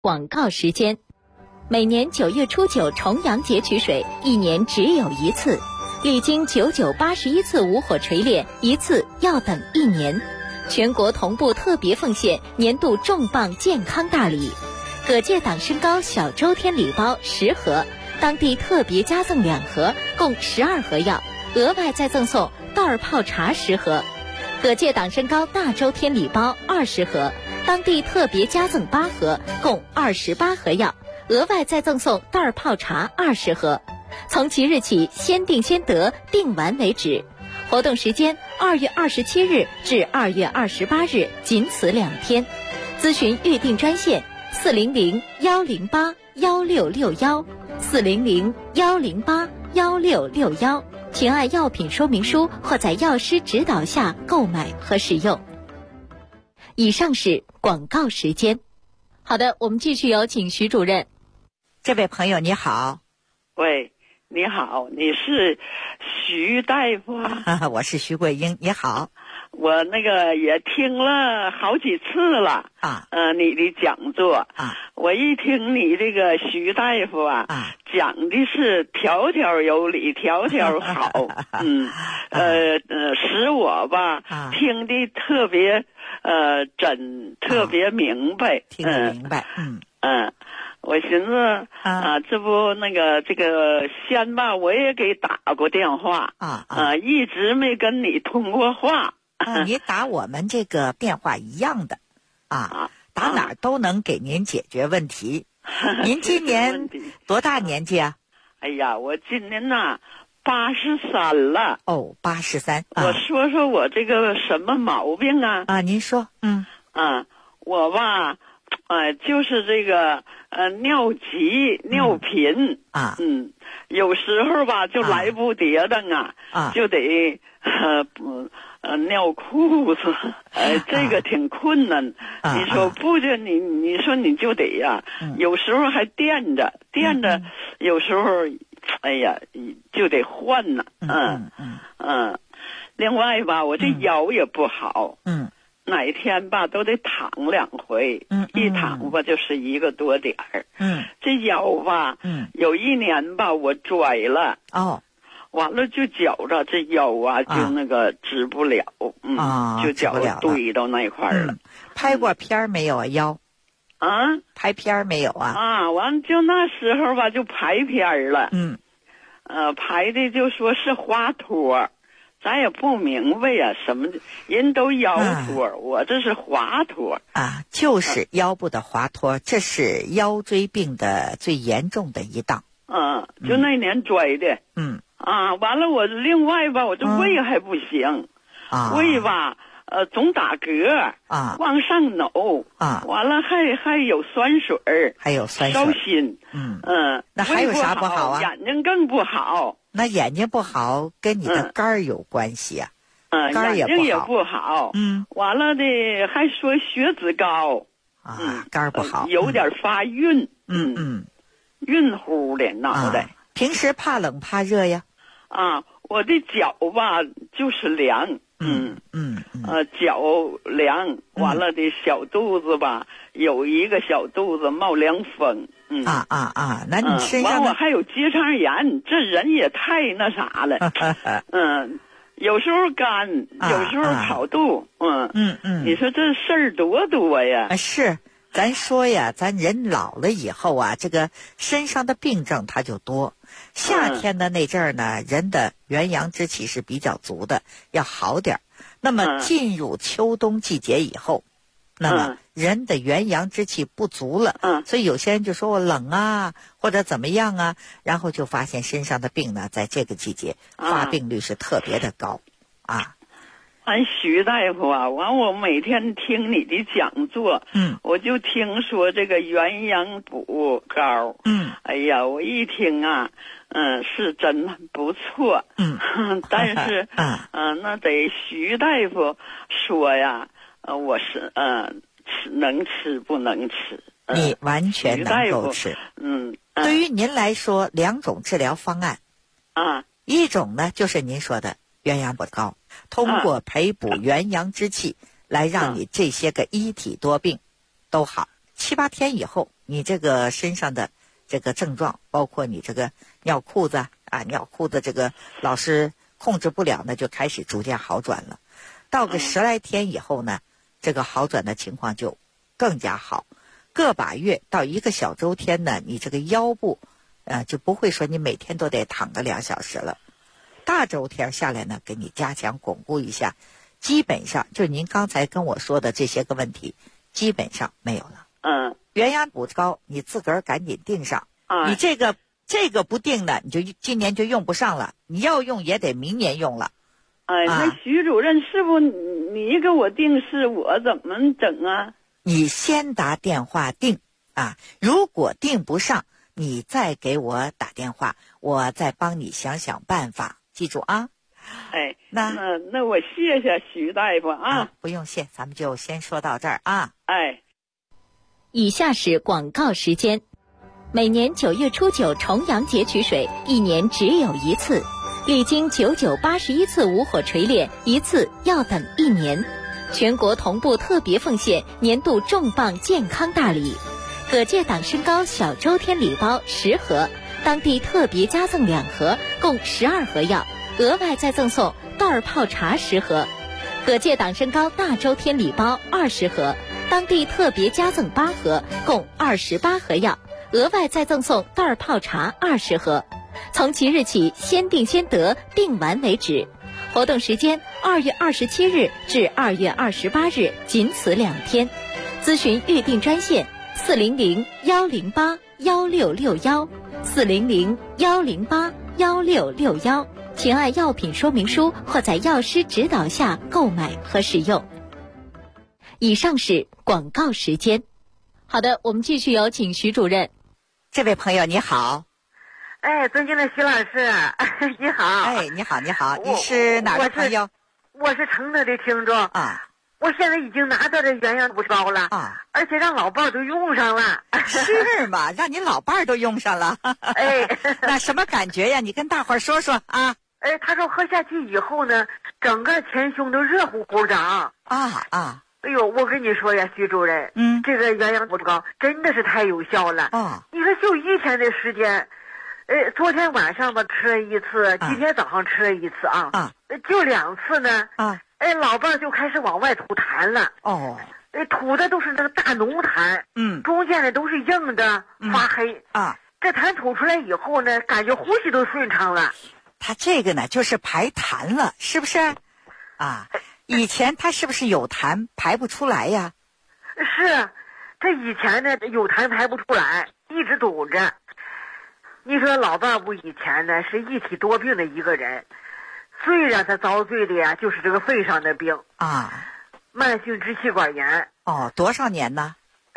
广告时间。每年9月初9重阳节取水，一年只有一次，历经9981次无火锤炼，一次要等1年。全国同步特别奉献年度重磅健康大礼：葛界党参膏小周天礼包10盒，当地特别加赠2盒，共12盒药，额外再赠送袋儿泡茶10盒；葛界党参膏大周天礼包20盒，当地特别加赠8盒，共28盒药，额外再赠送袋儿泡茶20盒。从即日起，先订先得，订完为止。活动时间2月27日至2月28日，仅此2天。咨询预订专线400-108-1661，400-108-1661，请按药品说明书或在药师指导下购买和使用。以上是广告时间。好的，我们继续有请徐主任。 这位朋友你好。 喂，你好，你是徐大夫啊？ 我是徐桂英，你好。 我那个也听了好几次了啊， 你的讲座啊， 我一听你这个徐大夫啊，讲的是条条有理，条条好，使我吧听的特别特别明白， 听得明白， 我寻思这不那个这个先吧，我也给打过电话一直没跟你通过话。 你打我们这个电话一样的打哪儿都能给您解决问题。您今年多大年纪啊？ 哎呀，我今年呐83了。 哦，83。 我说说我这个什么毛病啊？ 您说。 我吧就是这个尿急尿频有时候吧就来不迭的就得尿裤子，这个挺困难。你说不就你说你就得呀，有时候还垫着，有时候哎呀就得换呢。另外吧，我这腰也不好。哪天吧都得躺2回，一躺吧就是1个多点儿。这腰吧，有1年吧我拽了。完了就觉着这腰就那个直不了，就觉着堆到那块儿了。 拍过片没有啊？腰拍片没有啊？ 完了就那时候吧就排片了。排的就说是滑脱，咱也不明白呀，什么人都腰脱，我这是滑脱就是腰部的滑脱，这是腰椎病的最严重的一档。 就那年拽的。完了我另外吧，我这胃还不行，胃吧总打嗝往上扭完了还有酸水，烧心。 那还有啥不好啊？ 眼睛更不好。 那眼睛不好跟你的肝儿有关系啊。肝眼睛也不好。完了的还说血脂高肝儿不好， 有点发晕。晕乎的脑袋。 平时怕冷怕热呀？ 我的脚吧就是凉。脚凉，完了的小肚子吧有一个小肚子冒凉风。 那你身上完我还有结肠炎，这人也太那啥了。有时候干，有时候跑肚。你说这事儿多呀？ 是。咱说呀，咱人老了以后这个身上的病症它就多。夏天的那阵儿呢，人的元阳之气是比较足的，要好点儿。那么进入秋冬季节以后，那么人的元阳之气不足了，所以有些人就说我冷或者怎么样然后就发现身上的病呢，在这个季节发病率是特别的高徐大夫完我每天听你的讲座，我就听说这个元阳补膏，哎呀，我一听是真不错，但是那得徐大夫说呀，我是能吃不能吃？ 你完全能够吃。对于您来说，2种治疗方案一种呢就是您说的元阳补膏，通过培补元阳之气来让你这些个一体多病都好。 7、8天以后，你这个身上的这个症状，包括你这个尿裤子尿裤子这个老是控制不了呢，就开始逐渐好转了。到个10来天以后呢，这个好转的情况就更加好。个把月到1个小周天呢，你这个腰部就不会说你每天都得躺个2小时了。大周天下来呢，给你加强巩固一下，基本上就您刚才跟我说的这些个问题基本上没有了。元阳补膏你自个儿赶紧订上。你这个不订呢，你就今年就用不上了，你要用也得明年用了。 那徐主任，是不你给我定是我怎么整啊？ 你先打电话订如果订不上，你再给我打电话，我再帮你想想办法，记住啊。 那我谢谢徐大夫不用谢，咱们就先说到这儿以下是广告时间。每年9月初9重阳节取水，一年只有一次，历经9981次无火锤炼，一次要等1年。全国同步特别奉献年度重磅健康大礼：葛芥党参膏小周天礼包10盒，当地特别加赠2盒，共12盒药，额外再赠送袋泡茶10盒；葛芥党参膏大周天礼包20盒，当地特别加赠8盒，共28盒药，额外再赠送袋泡茶20盒。从即日起先订先得，订完为止。活动时间2月27日至2月28日，仅此2天。咨询预订专线400-108-1661，400-108-1661，请按药品说明书或在药师指导下购买和使用。以上是广告时间。好的，我们继续有请徐主任。 这位朋友你好。 尊敬的徐老师，你好。 你好，你是哪个朋友？ 我是承德的听众我现在已经拿到这元阳补膏了而且让老伴儿都用上了。 是吗？让你老伴儿都用上了？那什么感觉呀？你跟大伙儿说说他说喝下去以后呢，整个前胸都热乎乎的哎呦，我跟你说呀，徐主任，这个元阳补膏真的是太有效了你说就1天的时间。昨天晚上吧吃了1次，今天早上吃了1次就2次呢老伴儿就开始往外吐痰了吐的都是那个大浓痰中间呢都是硬的发黑这痰吐出来以后呢，感觉呼吸都顺畅了。 他这个呢就是排痰了，是不是以前他是不是有痰排不出来呀？ 是，这以前呢有痰排不出来，一直堵着。你说老伴儿不以前呢是一体多病的一个人，最让他遭罪的呀就是这个肺上的病慢性支气管炎。 多少年呢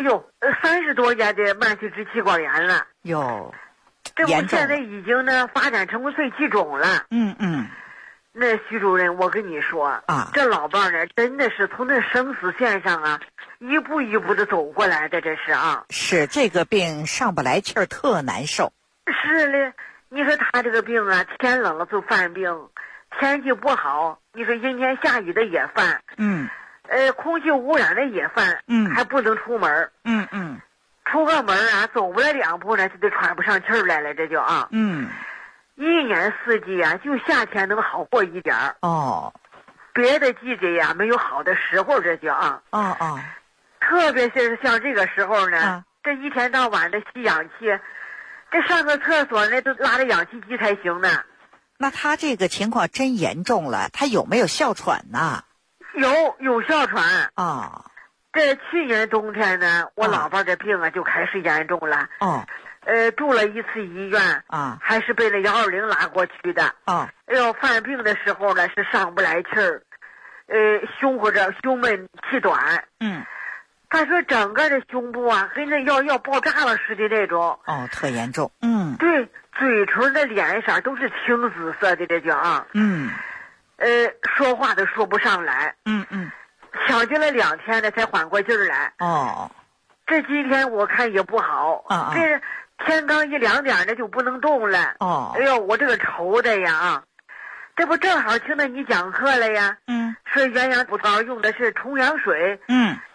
？30多年的慢性支气管炎了。这不现在已经呢发展成肺气肿了。那徐主任，我跟你说这老伴儿呢真的是从那生死线上一步一步的走过来的，这是是这个病上不来气儿，特难受。 是嘞，你说他这个病天冷了就犯病，天气不好，你说阴天下雨的也犯，空气污染的也犯，还不能出门，出个门走不了2步呢，就得喘不上气儿来了，这就一年四季就夏天能好过一点儿别的季节没有好的时候，这就特别是像这个时候呢，这一天到晚的吸氧气。这上个厕所呢，都拉着氧气机才行呢。 那他这个情况真严重了，他有没有哮喘呢？ 有哮喘这去年冬天呢，我老伴这病就开始严重了住了1次医院还是被那120拉过去的犯病的时候呢是上不来气儿胸闷气短他说整个的胸部跟那要爆炸了似的那种特严重对，嘴唇的脸色都是青紫色的，这叫说话都说不上来抢救了2天呢才缓过劲儿来这今天我看也不好这天刚1、2点呢就不能动了哎呦，我这个愁的呀这不正好听到你讲课了呀说元阳补膏用的是重阳水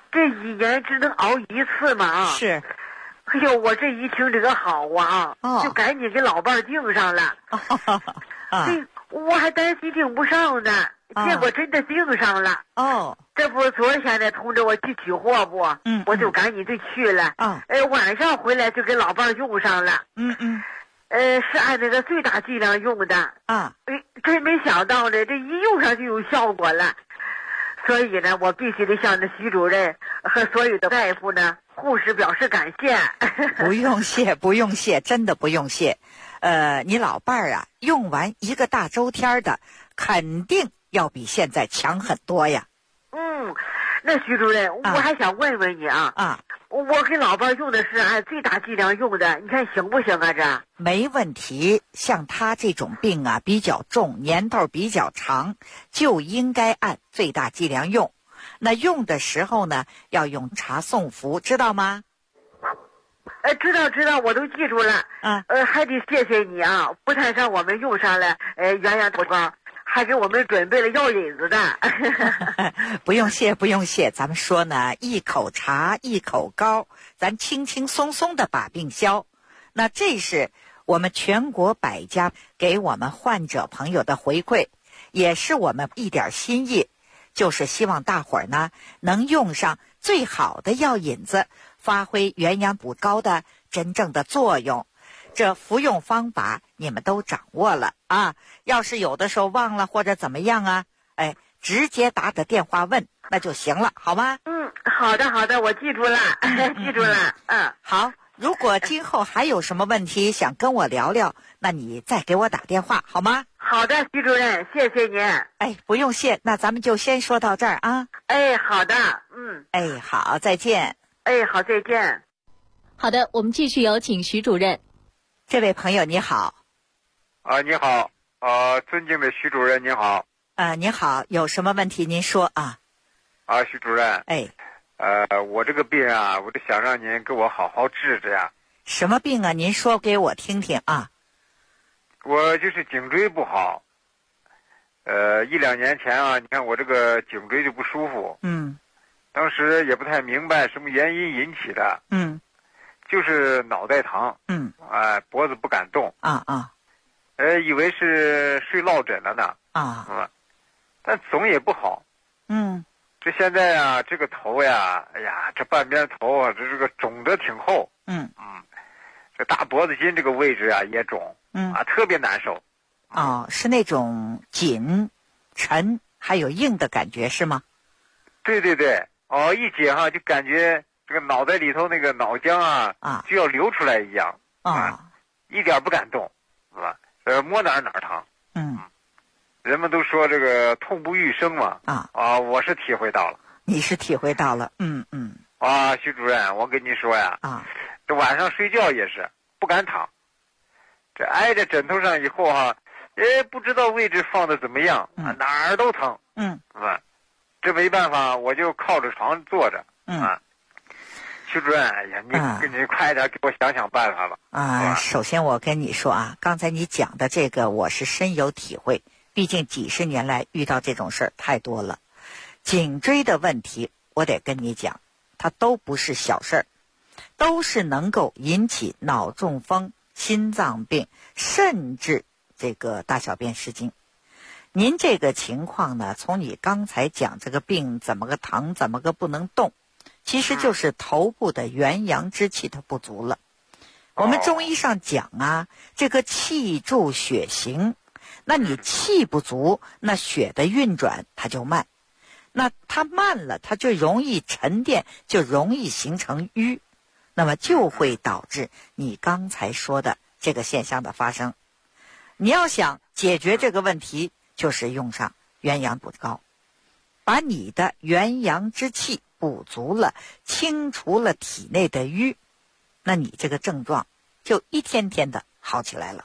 这1年只能熬1次嘛。 是。 哎呦，我这一听这个好啊，就赶紧给老伴儿订上了。这我还担心订不上呢，结果真的订上了。这不昨天呢通知我去取货不？我就赶紧就去了。晚上回来就给老伴儿用上了。是按那个最大剂量用的。真没想到呢，这一用上就有效果了。所以呢，我必须得向那徐主任和所有的大夫呢、护士表示感谢。 不用谢，不用谢，真的不用谢。你老伴儿啊，用完1个大周天的，肯定要比现在强很多呀。 那徐主任，我还想问问你啊。我给老伴儿用的是按最大剂量用的，你看行不行啊？这没问题。像他这种病啊比较重，年头比较长，就应该按最大剂量用。那用的时候呢，要用茶送服，知道吗？ 知道，我都记住了。还得谢谢你啊，不但让我们用上了元阳土膏，还给我们准备了药引子的。 不用谢，不用谢。咱们说呢，一口茶一口膏，咱轻轻松松的把病消。那这是我们全国100家给我们患者朋友的回馈，也是我们一点心意，就是希望大伙儿呢能用上最好的药引子，发挥元阳补膏的真正的作用。这服用方法你们都掌握了啊，要是有的时候忘了或者怎么样啊，直接打个电话问那就行了，好吗？ 好的，我记住了。记住了。 好，如果今后还有什么问题想跟我聊聊，那你再给我打电话好吗？ 好的，徐主任，谢谢您。 不用谢，那咱们就先说到这儿啊。 好的。 好，再见。 好，再见。 好的，我们继续有请徐主任。 这位朋友你好。 你好，尊敬的徐主任您好。 您好，有什么问题您说啊？ 徐主任。我这个病啊，我就想让您给我好好治治呀。 什么病啊？您说给我听听啊。 我就是颈椎不好。1、2年前啊，你看我这个颈椎就不舒服。当时也不太明白什么原因引起的。就是脑袋疼。脖子不敢动。以为是睡落枕了呢。但总也不好。这现在啊，这个头呀，这半边头啊，这个肿得挺厚。这大脖子筋这个位置啊也肿。特别难受。 是那种紧、沉还有硬的感觉是吗？ 对。一紧就感觉这个脑袋里头那个脑浆就要流出来一样。一点不敢动，摸哪儿疼。人们都说这个痛不欲生嘛。我是体会到了。 你是体会到了。 徐主任，我跟你说呀。这晚上睡觉也是不敢躺，这挨着枕头上以后不知道位置放的怎么样。哪儿都疼。这没办法，我就靠着床坐着。徐主任，你快点给我想想办法吧。 首先我跟你说刚才你讲的这个我是深有体会，毕竟几十年来遇到这种事儿太多了。颈椎的问题我得跟你讲，它都不是小事儿，都是能够引起脑中风、心脏病，甚至这个大小便失禁。您这个情况呢，从你刚才讲这个病怎么个疼，怎么个不能动，其实就是头部的元阳之气它不足了。我们中医上讲这个气助血行，那你气不足，那血的运转它就慢，那它慢了，它就容易沉淀，就容易形成瘀，那么就会导致你刚才说的这个现象的发生。你要想解决这个问题，就是用上元阳补膏，把你的元阳之气补足了，清除了体内的瘀，那你这个症状就一天天的好起来了。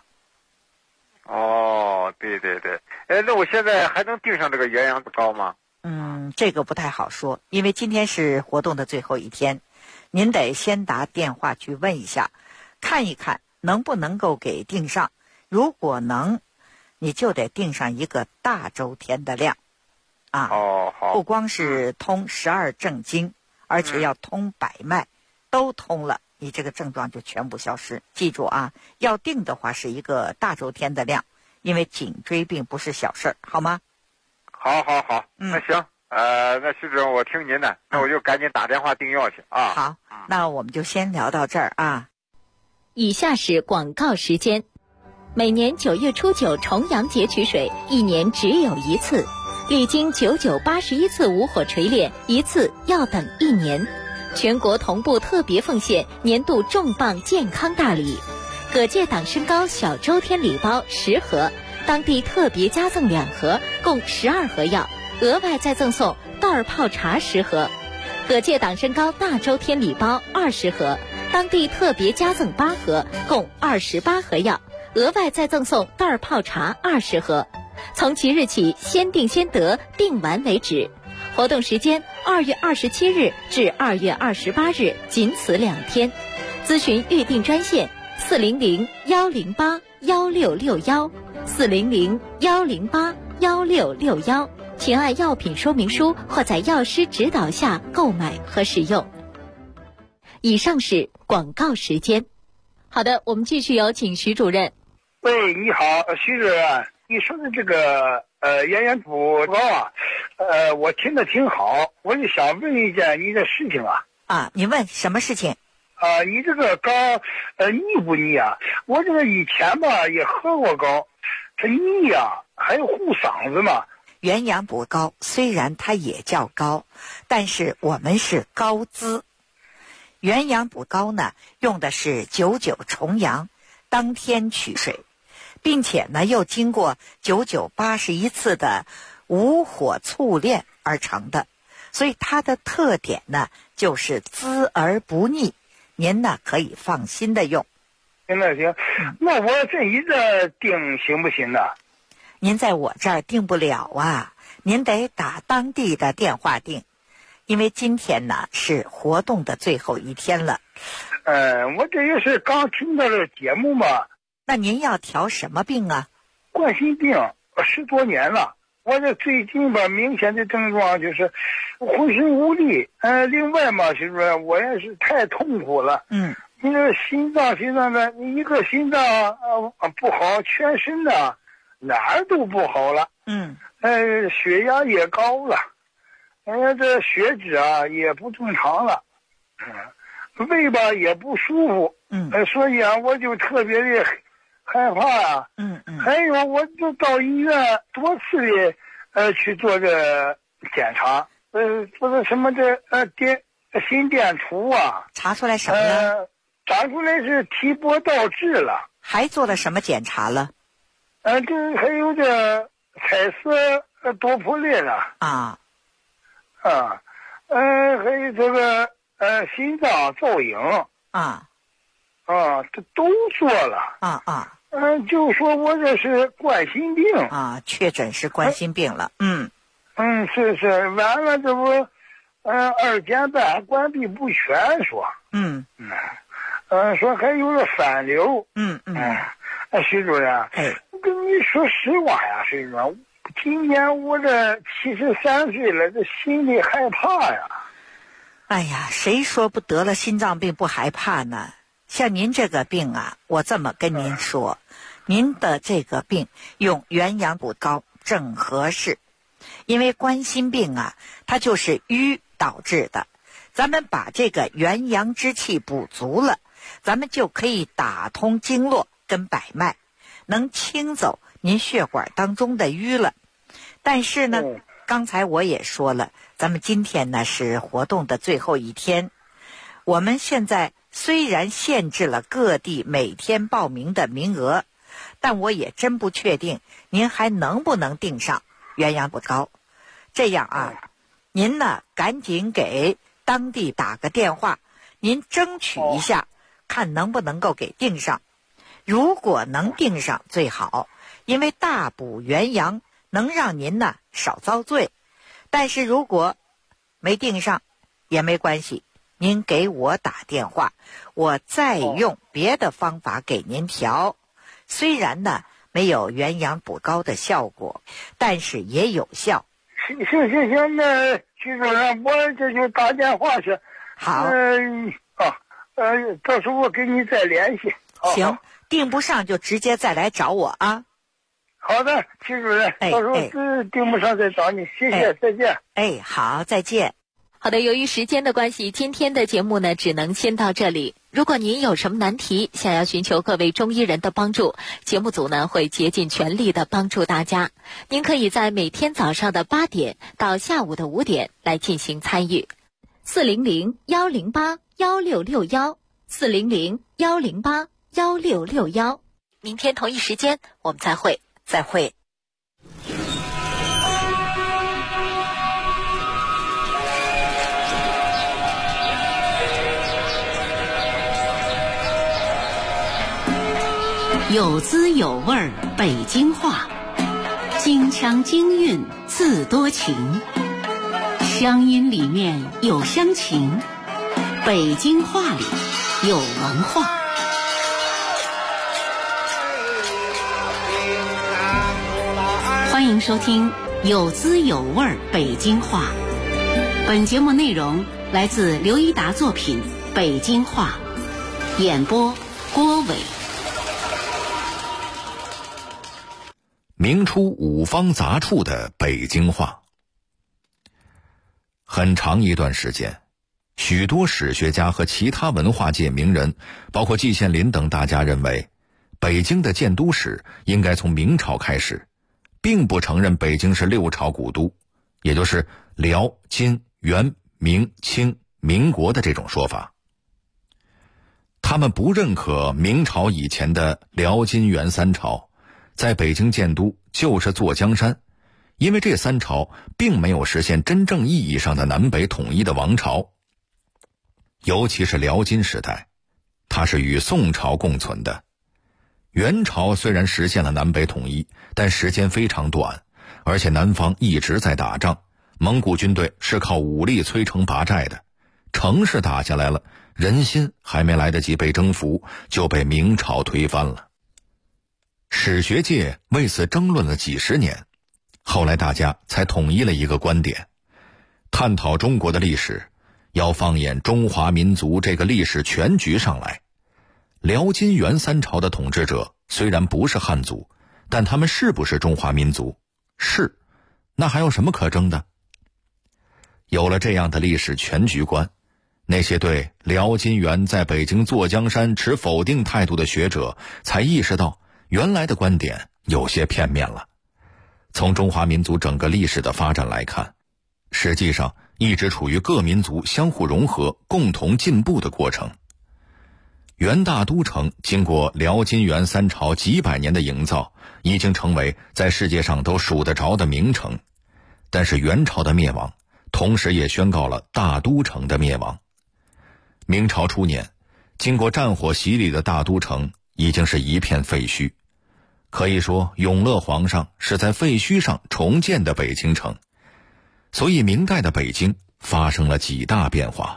对。那我现在还能订上这个元阳补膏吗？ 这个不太好说，因为今天是活动的最后一天，您得先打电话去问一下，看一看能不能够给订上。如果能，你就得订上1个大周天的量。 好。 不光是通12正经， 而且要通百脉，都通了，你这个症状就全部消失。记住啊，要定的话是一个大周天的量，因为颈椎病不是小事儿，好吗？ 好，那行，那徐主任我听您的，那我就赶紧打电话订药去啊。 好，那我们就先聊到这儿啊。 以下是广告时间。每年9月初9重阳节取水，一年只有一次，历经9981次无火锤炼，一次要等1年。全国同步特别奉献年度重磅健康大礼：葛芥党参膏小周天礼包10盒，当地特别加赠2盒，共12盒药，额外再赠送袋儿泡茶10盒；葛芥党参膏大周天礼包20盒，当地特别加赠8盒，共28盒药，额外再赠送袋儿泡茶20盒。从即日起先订先得，订完为止。活动时间2月27日至2月28日，仅此2天。咨询预订专线400-108-1661，400-108-1661，请按药品说明书或在药师指导下购买和使用。以上是广告时间。好的，我们继续有请徐主任。 喂，你好，徐主任，你说的这个元元补膏啊，我听得挺好，我就想问一件你的事情啊。 啊，你问什么事情？ 你这个膏腻不腻啊？我这个以前吧也喝过膏，它腻啊，还有护嗓子嘛。 元阳补膏虽然它也叫膏，但是我们是膏滋。元阳补膏呢，用的是99重阳当天取水，并且呢又经过9981次的无火淬炼而成的，所以它的特点呢就是滋而不腻，您呢可以放心的用。 行，那我这一个订行不行呢？ 您在我这儿订不了啊，您得打当地的电话订，因为今天呢是活动的最后一天了。 我这也是刚听到这节目嘛。 那您要调什么病啊？ 冠心病10多年了，我这最近吧明显的症状就是浑身无力。另外嘛，就是说我也是太痛苦了。你这心脏的，你一个心脏不好，全身的哪儿都不好了。血压也高了，这血脂啊也不正常了。胃吧也不舒服。所以啊，我就特别的害怕啊。还有我就到医院多次的去做这检查，做的什么心电图啊。 查出来什么了？ 查出来是提拨倒置了。 还做了什么检查了？ 这还有这彩色多普勒了。还有这个心脏造影。这都做了。就说我这是冠心病确诊是冠心病了。 是完了，这不2检办关闭不全说。说还有个反流。徐主任，跟你说实话呀，徐主任，今年我这73岁了，这心里害怕呀。 哎呀，谁说不得了心脏病不害怕呢？像您这个病啊，我这么跟您说，您的这个病用元阳补膏正合适。因为冠心病啊，它就是瘀导致的，咱们把这个元阳之气补足了，咱们就可以打通经络跟百脉，能清走您血管当中的瘀了。但是呢，刚才我也说了，咱们今天呢是活动的最后一天，我们现在虽然限制了各地每天报名的名额，但我也真不确定您还能不能订上元阳补膏。这样啊，您呢赶紧给当地打个电话，您争取一下，看能不能够给订上。如果能订上最好，因为大补元阳能让您呢少遭罪。但是如果没订上也没关系，您给我打电话，我再用别的方法给您调。虽然呢没有元阳补膏的效果，但是也有效。 行，那徐主任，我这就打电话去。 好。 到时候我给你再联系。 行，订不上就直接再来找我啊。 好的，徐主任，到时候订不上再找你，谢谢，再见。 好，再见。 好的，由于时间的关系，今天的节目呢只能先到这里。如果您有什么难题，想要寻求各位中医人的帮助，节目组呢会竭尽全力的帮助大家。您可以在每天早上的8点到下午的5点来进行参与。400-108-161，400-108-161。明天同一时间我们再会。 再会。 有滋有味北京话，京腔京韵自多情，乡音里面有乡情，北京话里有文化。欢迎收听有滋有味北京话。本节目内容来自刘一达作品《北京话》，演播郭伟。 明初五方杂处的北京话。很长一段时间，许多史学家和其他文化界名人，包括季羡林等大家认为，北京的建都史应该从明朝开始，并不承认北京是6朝古都，也就是辽、金、元、明、清、民国的这种说法。他们不认可明朝以前的辽、金、元3朝在北京建都就是坐江山，因为这3朝并没有实现真正意义上的南北统一的王朝。尤其是辽金时代，它是与宋朝共存的。元朝虽然实现了南北统一，但时间非常短，而且南方一直在打仗，蒙古军队是靠武力摧城拔寨的，城市打下来了，人心还没来得及被征服，就被明朝推翻了。史学界为此争论了几十年，后来大家才统一了一个观点：探讨中国的历史，要放眼中华民族这个历史全局上来。辽金元3朝的统治者虽然不是汉族，但他们是不是中华民族？是，那还有什么可争的？有了这样的历史全局观，那些对辽金元在北京坐江山持否定态度的学者才意识到，原来的观点有些片面了。从中华民族整个历史的发展来看，实际上一直处于各民族相互融合、共同进步的过程。元大都城经过辽金元3朝几百年的营造，已经成为在世界上都数得着的名城。但是元朝的灭亡，同时也宣告了大都城的灭亡。明朝初年，经过战火洗礼的大都城已经是一片废墟，可以说永乐皇上是在废墟上重建的北京城。所以明代的北京发生了几大变化。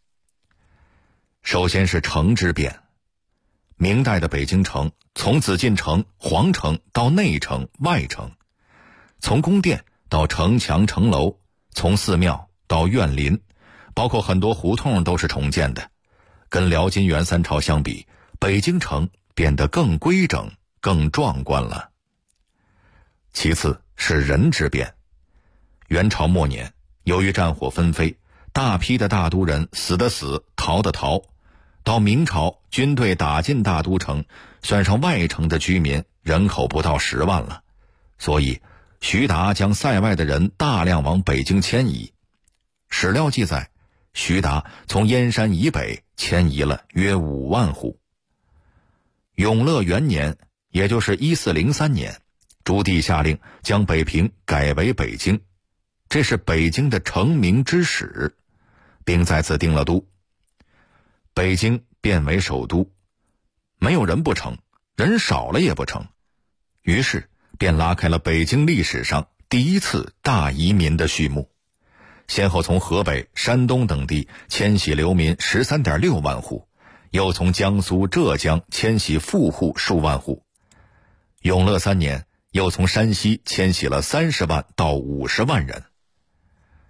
首先是城之变。明代的北京城从紫禁城、皇城到内城、外城，从宫殿到城墙城楼，从寺庙到院林，包括很多胡同都是重建的。跟辽金元3朝相比，北京城变得更规整、更壮观了。其次是人之变。元朝末年，由于战火纷飞，大批的大都人死的死，逃的逃。到明朝，军队打进大都城，算上外城的居民，人口不到10万了。所以徐达将塞外的人大量往北京迁移。史料记载，徐达从燕山以北迁移了约5万户。永乐元年，也就是1403年，朱棣下令将北平改为北京，这是北京的成名之始，并在此定了都。北京变为首都，没有人不成，人少了也不成，于是便拉开了北京历史上第一次大移民的序幕，先后从河北、山东等地迁徙流民 13.6 万户，又从江苏、浙江迁徙富户数万户。永乐3年，又从山西迁徙了30万到50万人。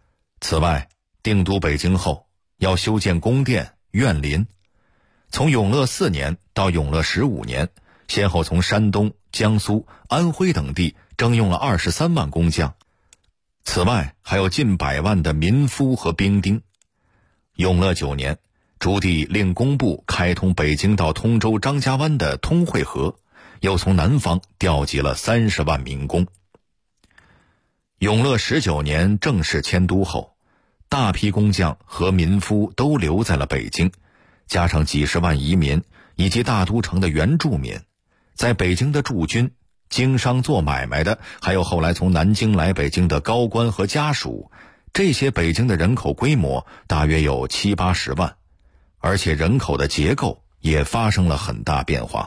此外，定都北京后，要修建宫殿、苑林。从永乐4年到永乐15年，先后从山东、江苏、安徽等地征用了23万工匠。此外，还有近100万的民夫和兵丁。永乐9年，朱棣令工部开通北京到通州张家湾的通惠河，又从南方调集了30万民工。永乐19年正式迁都后，大批工匠和民夫都留在了北京，加上几十万移民以及大都城的原住民，在北京的驻军、经商做买卖的，还有后来从南京来北京的高官和家属，这些北京的人口规模大约有70-80万，而且人口的结构也发生了很大变化。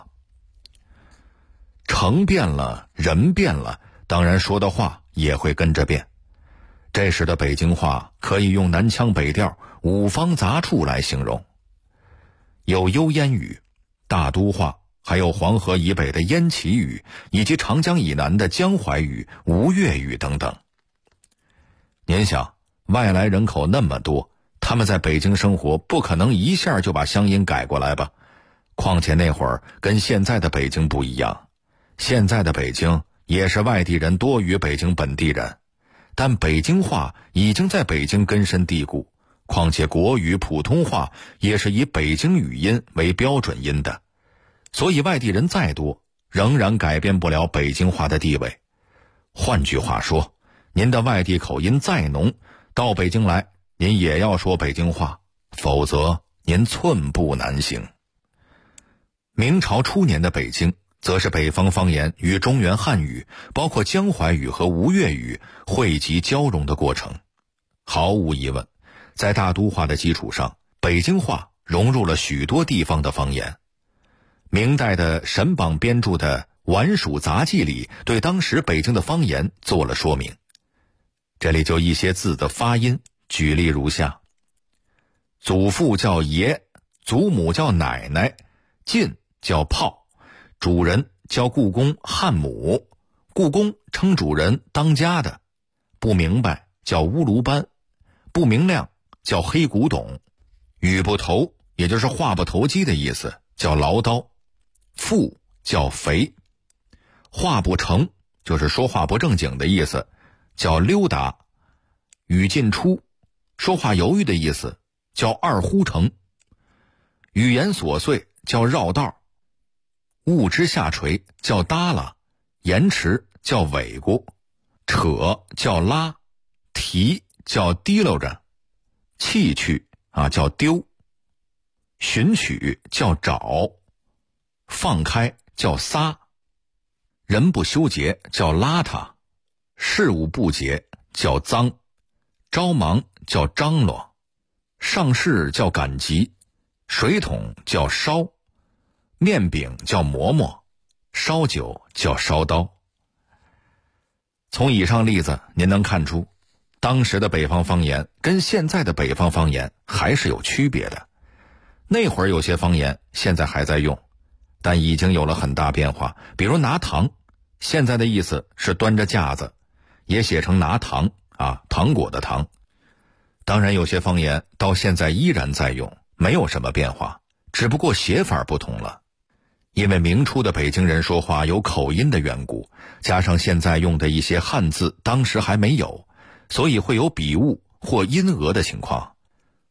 城变了，人变了，当然说的话也会跟着变。这时的北京话可以用南腔北调、五方杂处来形容，有幽燕语、大都话，还有黄河以北的燕齐语，以及长江以南的江淮语、吴越语等等。您想，外来人口那么多，他们在北京生活，不可能一下就把乡音改过来吧？况且那会儿跟现在的北京不一样，现在的北京也是外地人多于北京本地人，但北京话已经在北京根深蒂固，况且国语、普通话也是以北京语音为标准音的，所以外地人再多，仍然改变不了北京话的地位。换句话说，您的外地口音再浓，到北京来，您也要说北京话，否则您寸步难行。明朝初年的北京，则是北方方言与中原汉语，包括江淮语和吴越语汇集交融的过程。毫无疑问，在大都话的基础上，北京话融入了许多地方的方言。明代的沈榜编著的《皖蜀杂记》里对当时北京的方言做了说明。这里就一些字的发音举例如下：祖父叫爷，祖母叫奶奶，进叫炮，主人叫故宫汉母，故宫称主人当家的，不明白叫乌卢班，不明亮叫黑古董，语不投也就是话不投机的意思，叫唠叨，富叫肥，话不成就是说话不正经的意思，叫溜达，语进出说话犹豫的意思，叫二呼成，语言琐碎叫绕道，物之下垂叫耷拉，延迟叫尾咕，扯叫拉，提叫提溜着，弃去叫丢，寻取叫找，放开叫撒，人不修洁叫邋遢，事物不洁叫脏，着忙叫张罗，上事叫赶集，水桶叫烧，面饼叫馍馍，烧酒叫烧刀。从以上例子您能看出，当时的北方方言跟现在的北方方言还是有区别的。那会儿有些方言现在还在用，但已经有了很大变化。比如拿糖，现在的意思是端着架子，也写成拿糖糖果的糖。当然有些方言到现在依然在用，没有什么变化，只不过写法不同了。因为明初的北京人说话有口音的缘故，加上现在用的一些汉字当时还没有，所以会有笔误或音讹的情况。